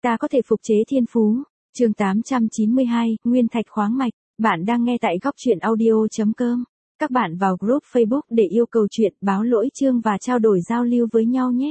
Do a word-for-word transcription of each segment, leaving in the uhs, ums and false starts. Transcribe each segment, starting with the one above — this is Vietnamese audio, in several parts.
Ta có thể phục chế thiên phú. Chương tám trăm chín mươi hai, Nguyên thạch khoáng mạch. Bạn đang nghe tại góc truyện audio chấm com. Các bạn vào group Facebook để yêu cầu chuyện, báo lỗi chương và trao đổi giao lưu với nhau nhé.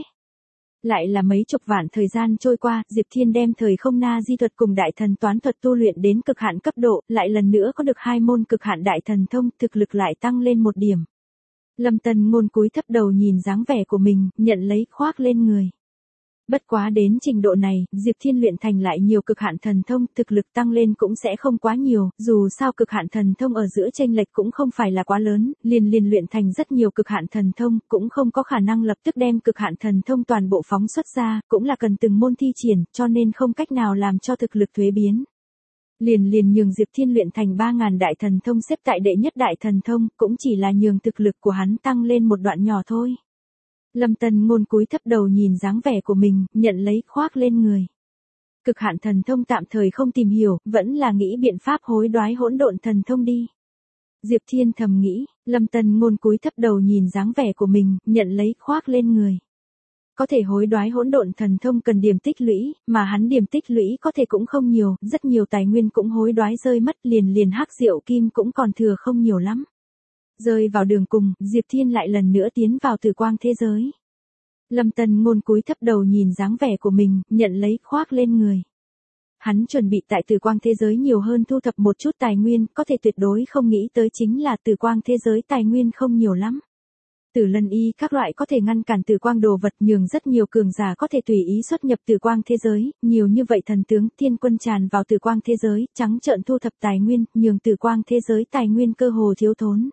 Lại là mấy chục vạn thời gian trôi qua, Diệp Thiên đem thời không na di thuật cùng đại thần toán thuật tu luyện đến cực hạn cấp độ, lại lần nữa có được hai môn cực hạn đại thần thông, thực lực lại tăng lên một điểm. Lâm Tân Ngôn cúi thấp đầu nhìn dáng vẻ của mình, nhận lấy khoác lên người. Bất quá đến trình độ này, Diệp Thiên luyện thành lại nhiều cực hạn thần thông, thực lực tăng lên cũng sẽ không quá nhiều, dù sao cực hạn thần thông ở giữa chênh lệch cũng không phải là quá lớn, liền liền luyện thành rất nhiều cực hạn thần thông, cũng không có khả năng lập tức đem cực hạn thần thông toàn bộ phóng xuất ra, cũng là cần từng môn thi triển, cho nên không cách nào làm cho thực lực thuế biến. Liền liền nhường Diệp Thiên luyện thành ba ngàn đại thần thông xếp tại đệ nhất đại thần thông, cũng chỉ là nhường thực lực của hắn tăng lên một đoạn nhỏ thôi. Lâm Tân Ngôn cúi thấp đầu nhìn dáng vẻ của mình, nhận lấy khoác lên người. Cực hạn thần thông tạm thời không tìm hiểu, vẫn là nghĩ biện pháp hối đoái hỗn độn thần thông đi. Diệp Thiên thầm nghĩ, Lâm Tân Ngôn cúi thấp đầu nhìn dáng vẻ của mình, nhận lấy khoác lên người. Có thể hối đoái hỗn độn thần thông cần điểm tích lũy, mà hắn điểm tích lũy có thể cũng không nhiều, rất nhiều tài nguyên cũng hối đoái rơi mất, liền liền hắc diệu kim cũng còn thừa không nhiều lắm. Rơi vào đường cùng, Diệp Thiên lại lần nữa tiến vào tử quang thế giới. Lâm Tân Ngôn cúi thấp đầu nhìn dáng vẻ của mình, nhận lấy khoác lên người. Hắn chuẩn bị tại tử quang thế giới nhiều hơn thu thập một chút tài nguyên, có thể tuyệt đối không nghĩ tới chính là tử quang thế giới tài nguyên không nhiều lắm. Tử lân y các loại có thể ngăn cản tử quang đồ vật, nhường rất nhiều cường giả có thể tùy ý xuất nhập tử quang thế giới, nhiều như vậy thần tướng thiên quân tràn vào tử quang thế giới, trắng trợn thu thập tài nguyên, nhường tử quang thế giới tài nguyên cơ hồ thiếu thốn.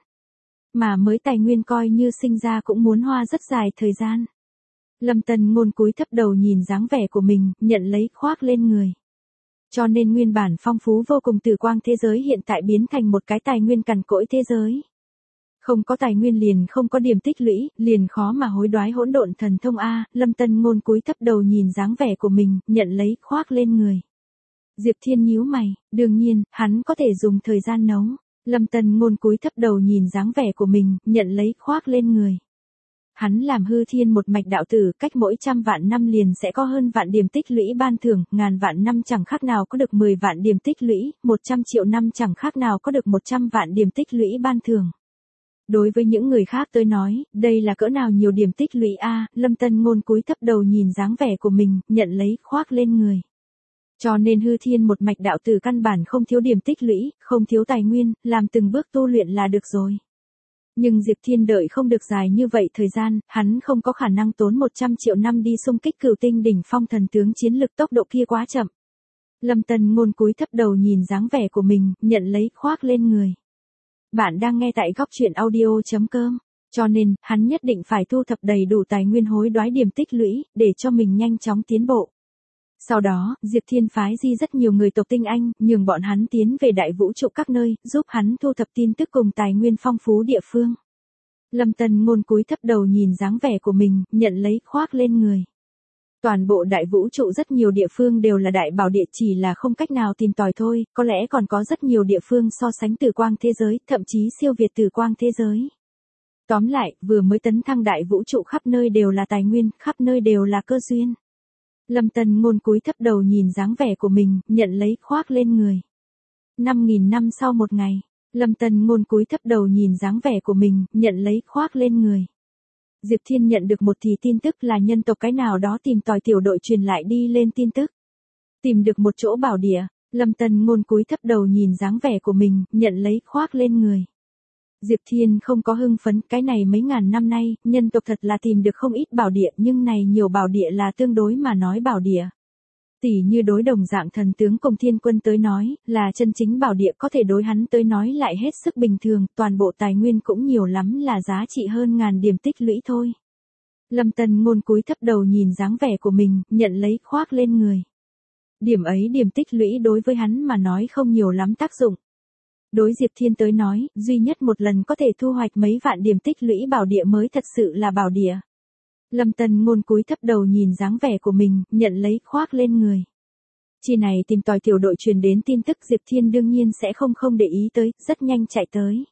Mà mới tài nguyên coi như sinh ra cũng muốn hoa rất dài thời gian. Lâm Tân Ngôn cúi thấp đầu nhìn dáng vẻ của mình, nhận lấy khoác lên người. Cho nên nguyên bản phong phú vô cùng tử quang thế giới hiện tại biến thành một cái tài nguyên cằn cỗi thế giới. Không có tài nguyên liền không có điểm tích lũy, liền khó mà hối đoái hỗn độn thần thông A. Lâm Tân Ngôn cúi thấp đầu nhìn dáng vẻ của mình, nhận lấy khoác lên người. Diệp Thiên nhíu mày, đương nhiên, hắn có thể dùng thời gian nấu. Lâm Tân Ngôn cúi thấp đầu nhìn dáng vẻ của mình, nhận lấy khoác lên người. Hắn làm hư thiên một mạch đạo tử, cách mỗi trăm vạn năm liền sẽ có hơn vạn điểm tích lũy ban thưởng, ngàn vạn năm chẳng khác nào có được mười vạn điểm tích lũy, một trăm triệu năm chẳng khác nào có được một trăm vạn điểm tích lũy ban thưởng. Đối với những người khác tới nói, đây là cỡ nào nhiều điểm tích lũy a. Lâm Tân Ngôn cúi thấp đầu nhìn dáng vẻ của mình, nhận lấy khoác lên người. Cho nên hư thiên một mạch đạo tử căn bản không thiếu điểm tích lũy, không thiếu tài nguyên, làm từng bước tu luyện là được rồi. Nhưng Diệp Thiên đợi không được dài như vậy thời gian, hắn không có khả năng tốn một trăm triệu năm đi xung kích cửu tinh đỉnh phong thần tướng, chiến lực tốc độ kia quá chậm. Lâm Tân Ngôn cúi thấp đầu nhìn dáng vẻ của mình, nhận lấy khoác lên người. Bạn đang nghe tại góc truyện audio chấm com. Cho nên, hắn nhất định phải thu thập đầy đủ tài nguyên hối đoái điểm tích lũy, để cho mình nhanh chóng tiến bộ. Sau đó, Diệp Thiên phái di rất nhiều người tộc tinh anh, nhường bọn hắn tiến về đại vũ trụ các nơi, giúp hắn thu thập tin tức cùng tài nguyên phong phú địa phương. Lâm Tân Ngôn cúi thấp đầu nhìn dáng vẻ của mình, nhận lấy khoác lên người. Toàn bộ đại vũ trụ rất nhiều địa phương đều là đại bảo địa, chỉ là không cách nào tìm tòi thôi, có lẽ còn có rất nhiều địa phương so sánh tử quang thế giới, thậm chí siêu việt tử quang thế giới. Tóm lại, vừa mới tấn thăng đại vũ trụ khắp nơi đều là tài nguyên, khắp nơi đều là cơ duyên. Lâm Tân Ngôn cúi thấp đầu nhìn dáng vẻ của mình, nhận lấy khoác lên người. năm nghìn năm sau một ngày, Lâm Tân Ngôn cúi thấp đầu nhìn dáng vẻ của mình, nhận lấy khoác lên người. Diệp Thiên nhận được một thì tin tức là nhân tộc cái nào đó tìm tòi tiểu đội truyền lại đi lên tin tức. Tìm được một chỗ bảo địa, Lâm Tân Ngôn cúi thấp đầu nhìn dáng vẻ của mình, nhận lấy khoác lên người. Diệp Thiên không có hưng phấn, cái này mấy ngàn năm nay, nhân tộc thật là tìm được không ít bảo địa, nhưng này nhiều bảo địa là tương đối mà nói bảo địa. Tỉ như đối đồng dạng thần tướng cùng thiên quân tới nói, là chân chính bảo địa, có thể đối hắn tới nói lại hết sức bình thường, toàn bộ tài nguyên cũng nhiều lắm là giá trị hơn ngàn điểm tích lũy thôi. Lâm Tân Ngôn cúi thấp đầu nhìn dáng vẻ của mình, nhận lấy khoác lên người. Điểm ấy điểm tích lũy đối với hắn mà nói không nhiều lắm tác dụng. Đối Diệp Thiên tới nói, duy nhất một lần có thể thu hoạch mấy vạn điểm tích lũy bảo địa mới thật sự là bảo địa. Lâm Tân Ngôn cúi thấp đầu nhìn dáng vẻ của mình, nhận lấy khoác lên người. Chi này tìm tòi tiểu đội truyền đến tin tức, Diệp Thiên đương nhiên sẽ không không để ý tới, rất nhanh chạy tới.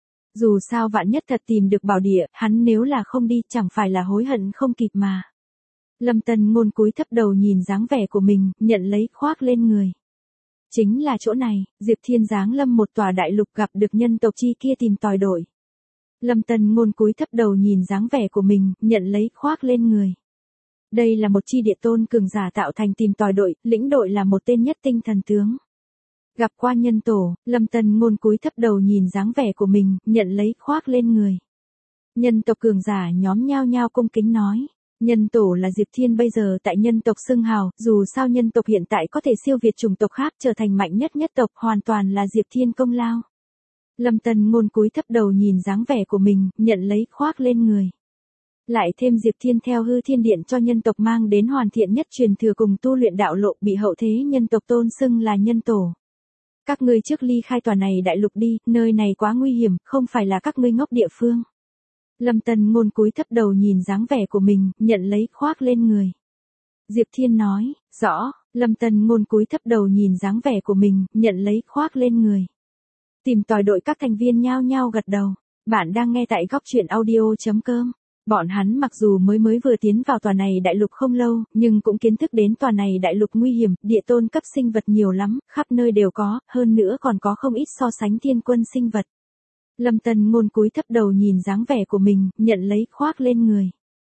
Dù sao vạn nhất thật tìm được bảo địa, hắn nếu là không đi chẳng phải là hối hận không kịp mà. Lâm Tân Ngôn cúi thấp đầu nhìn dáng vẻ của mình, nhận lấy khoác lên người. Chính là chỗ này, Diệp Thiên giáng lâm một tòa đại lục gặp được nhân tộc chi kia tìm tòi đổi. Lâm Tân Ngôn cúi thấp đầu nhìn dáng vẻ của mình, nhận lấy khoác lên người. Đây là một chi địa tôn cường giả tạo thành tìm tòi đội, lĩnh đội là một tên nhất tinh thần tướng. Gặp qua nhân tổ, Lâm Tân Ngôn cúi thấp đầu nhìn dáng vẻ của mình, nhận lấy khoác lên người. Nhân tộc cường giả nhóm nhao nhao cung kính nói. Nhân tổ là Diệp Thiên bây giờ tại nhân tộc xưng hào, dù sao nhân tộc hiện tại có thể siêu việt chủng tộc khác trở thành mạnh nhất nhất tộc hoàn toàn là Diệp Thiên công lao. Lâm Tân Ngôn cúi thấp đầu nhìn dáng vẻ của mình, nhận lấy khoác lên người. Lại thêm Diệp Thiên theo hư thiên điện cho nhân tộc mang đến hoàn thiện nhất truyền thừa cùng tu luyện đạo lộ bị hậu thế nhân tộc tôn xưng là nhân tổ. Các ngươi trước ly khai tòa này đại lục đi, nơi này quá nguy hiểm, không phải là các ngươi ngốc địa phương. Lâm Tân Ngôn cúi thấp đầu nhìn dáng vẻ của mình, nhận lấy khoác lên người. Diệp Thiên nói, rõ, Lâm Tân Ngôn cúi thấp đầu nhìn dáng vẻ của mình, nhận lấy khoác lên người. Tìm tòi đội các thành viên nhao nhao gật đầu. Bạn đang nghe tại góc truyện audio chấm com. Bọn hắn mặc dù mới mới vừa tiến vào tòa này đại lục không lâu, nhưng cũng kiến thức đến tòa này đại lục nguy hiểm, địa tôn cấp sinh vật nhiều lắm, khắp nơi đều có, hơn nữa còn có không ít so sánh thiên quân sinh vật. Lâm Tân Ngôn cúi thấp đầu nhìn dáng vẻ của mình, nhận lấy khoác lên người.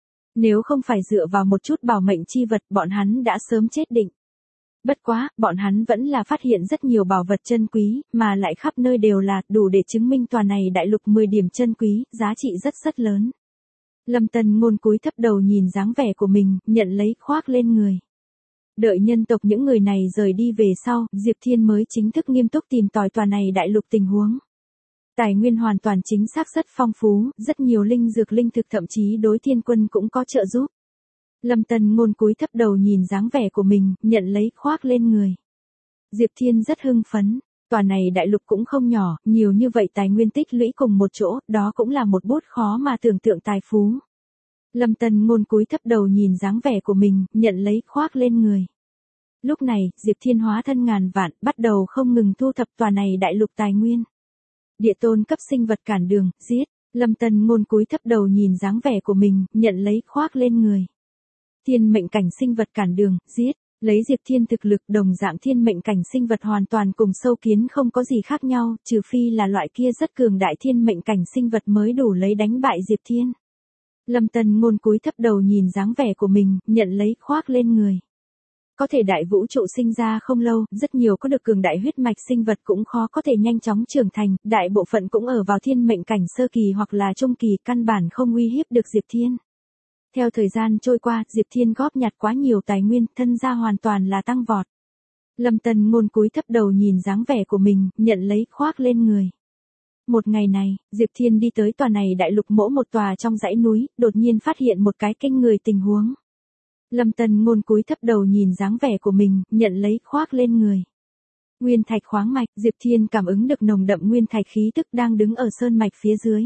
Nếu không phải dựa vào một chút bảo mệnh chi vật, bọn hắn đã sớm chết định. Bất quá, bọn hắn vẫn là phát hiện rất nhiều bảo vật chân quý, mà lại khắp nơi đều là, đủ để chứng minh tòa này đại lục mười điểm chân quý, giá trị rất rất lớn. Lâm Tân Ngôn cúi thấp đầu nhìn dáng vẻ của mình, nhận lấy khoác lên người. Đợi nhân tộc những người này rời đi về sau, Diệp Thiên mới chính thức nghiêm túc tìm tòi tòa này đại lục tình huống. Tài nguyên hoàn toàn chính xác rất phong phú, rất nhiều linh dược linh thực thậm chí đối thiên quân cũng có trợ giúp. Lâm Tân Ngôn cúi thấp đầu nhìn dáng vẻ của mình, nhận lấy khoác lên người. Diệp Thiên rất hưng phấn, tòa này đại lục cũng không nhỏ, nhiều như vậy tài nguyên tích lũy cùng một chỗ, đó cũng là một bút khó mà tưởng tượng tài phú. Lâm Tân Ngôn cúi thấp đầu nhìn dáng vẻ của mình, nhận lấy khoác lên người. Lúc này, Diệp Thiên hóa thân ngàn vạn, bắt đầu không ngừng thu thập tòa này đại lục tài nguyên. Địa tôn cấp sinh vật cản đường, giết. Lâm Tân Ngôn cúi thấp đầu nhìn dáng vẻ của mình, nhận lấy khoác lên người. Thiên mệnh cảnh sinh vật cản đường, giết. Lấy Diệp Thiên thực lực đồng dạng thiên mệnh cảnh sinh vật hoàn toàn cùng sâu kiến không có gì khác nhau, trừ phi là loại kia rất cường đại thiên mệnh cảnh sinh vật mới đủ lấy đánh bại Diệp Thiên. Lâm Tân Ngôn cúi thấp đầu nhìn dáng vẻ của mình, nhận lấy khoác lên người. Có thể đại vũ trụ sinh ra không lâu, rất nhiều có được cường đại huyết mạch sinh vật cũng khó có thể nhanh chóng trưởng thành, đại bộ phận cũng ở vào thiên mệnh cảnh sơ kỳ hoặc là trung kỳ, căn bản không uy hiếp được Diệp Thiên. Theo thời gian trôi qua, Diệp Thiên góp nhặt quá nhiều tài nguyên, thân gia hoàn toàn là tăng vọt. Lâm Tân Ngôn cúi thấp đầu nhìn dáng vẻ của mình, nhận lấy khoác lên người. Một ngày này, Diệp Thiên đi tới tòa này đại lục mỗ một tòa trong dãy núi, đột nhiên phát hiện một cái kinh người tình huống. Lâm Tân Ngôn cúi thấp đầu nhìn dáng vẻ của mình, nhận lấy khoác lên người. Nguyên thạch khoáng mạch, Diệp Thiên cảm ứng được nồng đậm nguyên thạch khí tức đang đứng ở sơn mạch phía dưới.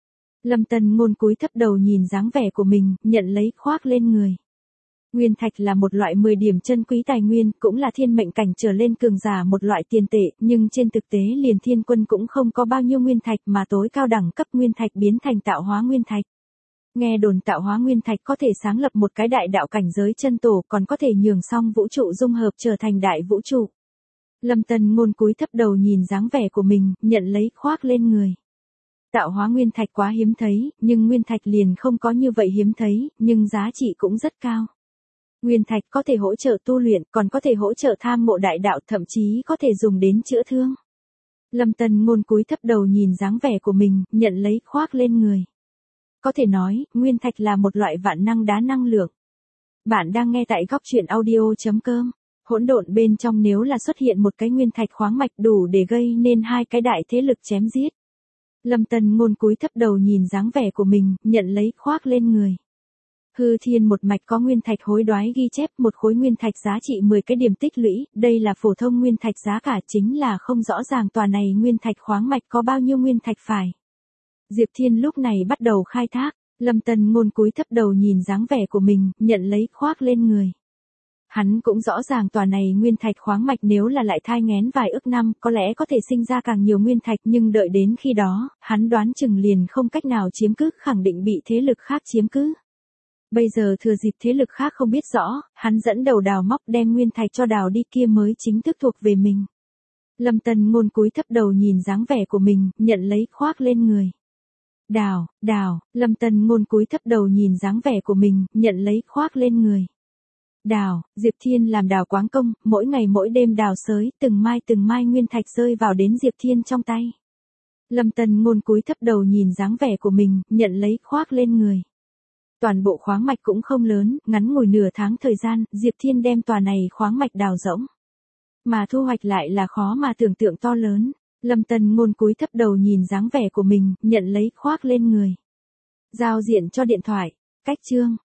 Lâm Tân Ngôn cúi thấp đầu nhìn dáng vẻ của mình, nhận lấy khoác lên người. Nguyên thạch là một loại mười điểm chân quý tài nguyên, cũng là thiên mệnh cảnh trở lên cường giả một loại tiền tệ, nhưng trên thực tế liền thiên quân cũng không có bao nhiêu nguyên thạch mà tối cao đẳng cấp nguyên thạch biến thành tạo hóa nguyên thạch. Nghe đồn tạo hóa nguyên thạch có thể sáng lập một cái đại đạo cảnh giới chân tổ, còn có thể nhường xong vũ trụ dung hợp trở thành đại vũ trụ. Lâm Tân Ngôn cúi thấp đầu nhìn dáng vẻ của mình, nhận lấy khoác lên người. Tạo hóa nguyên thạch quá hiếm thấy, nhưng nguyên thạch liền không có như vậy hiếm thấy, nhưng giá trị cũng rất cao. Nguyên thạch có thể hỗ trợ tu luyện, còn có thể hỗ trợ tham ngộ đại đạo, thậm chí có thể dùng đến chữa thương. Lâm Tân Ngôn cúi thấp đầu nhìn dáng vẻ của mình, nhận lấy khoác lên người. Có thể nói, nguyên thạch là một loại vạn năng đá năng lượng. Bạn đang nghe tại góc truyện audio chấm com. Hỗn độn bên trong nếu là xuất hiện một cái nguyên thạch khoáng mạch đủ để gây nên hai cái đại thế lực chém giết. Lâm Tân Ngôn cúi thấp đầu nhìn dáng vẻ của mình, nhận lấy khoác lên người. Hư thiên một mạch có nguyên thạch hối đoái ghi chép một khối nguyên thạch giá trị mười cái điểm tích lũy, đây là phổ thông nguyên thạch giá cả, chính là không rõ ràng tòa này nguyên thạch khoáng mạch có bao nhiêu nguyên thạch phải. Diệp Thiên lúc này bắt đầu khai thác, Lâm Tân Ngôn cúi thấp đầu nhìn dáng vẻ của mình, nhận lấy khoác lên người. Hắn cũng rõ ràng tòa này nguyên thạch khoáng mạch nếu là lại thai nghén vài ức năm, có lẽ có thể sinh ra càng nhiều nguyên thạch, nhưng đợi đến khi đó, hắn đoán chừng liền không cách nào chiếm cứ, khẳng định bị thế lực khác chiếm cứ. Bây giờ thừa dịp thế lực khác không biết rõ, hắn dẫn đầu đào móc đem nguyên thạch cho đào đi kia mới chính thức thuộc về mình. Lâm Tân Ngôn cúi thấp đầu nhìn dáng vẻ của mình, nhận lấy khoác lên người. Đào, đào, Lâm Tân Ngôn cúi thấp đầu nhìn dáng vẻ của mình, nhận lấy khoác lên người. Đào, Diệp Thiên làm đào quáng công, mỗi ngày mỗi đêm đào xới, từng mai từng mai nguyên thạch rơi vào đến Diệp Thiên trong tay. Lâm Tân Ngôn cúi thấp đầu nhìn dáng vẻ của mình, nhận lấy khoác lên người. Toàn bộ khoáng mạch cũng không lớn, ngắn ngủi nửa tháng thời gian, Diệp Thiên đem tòa này khoáng mạch đào rỗng. Mà thu hoạch lại là khó mà tưởng tượng to lớn. Lâm Tân Ngôn cúi thấp đầu nhìn dáng vẻ của mình, nhận lấy khoác lên người. Giao diện cho điện thoại. Cách chương.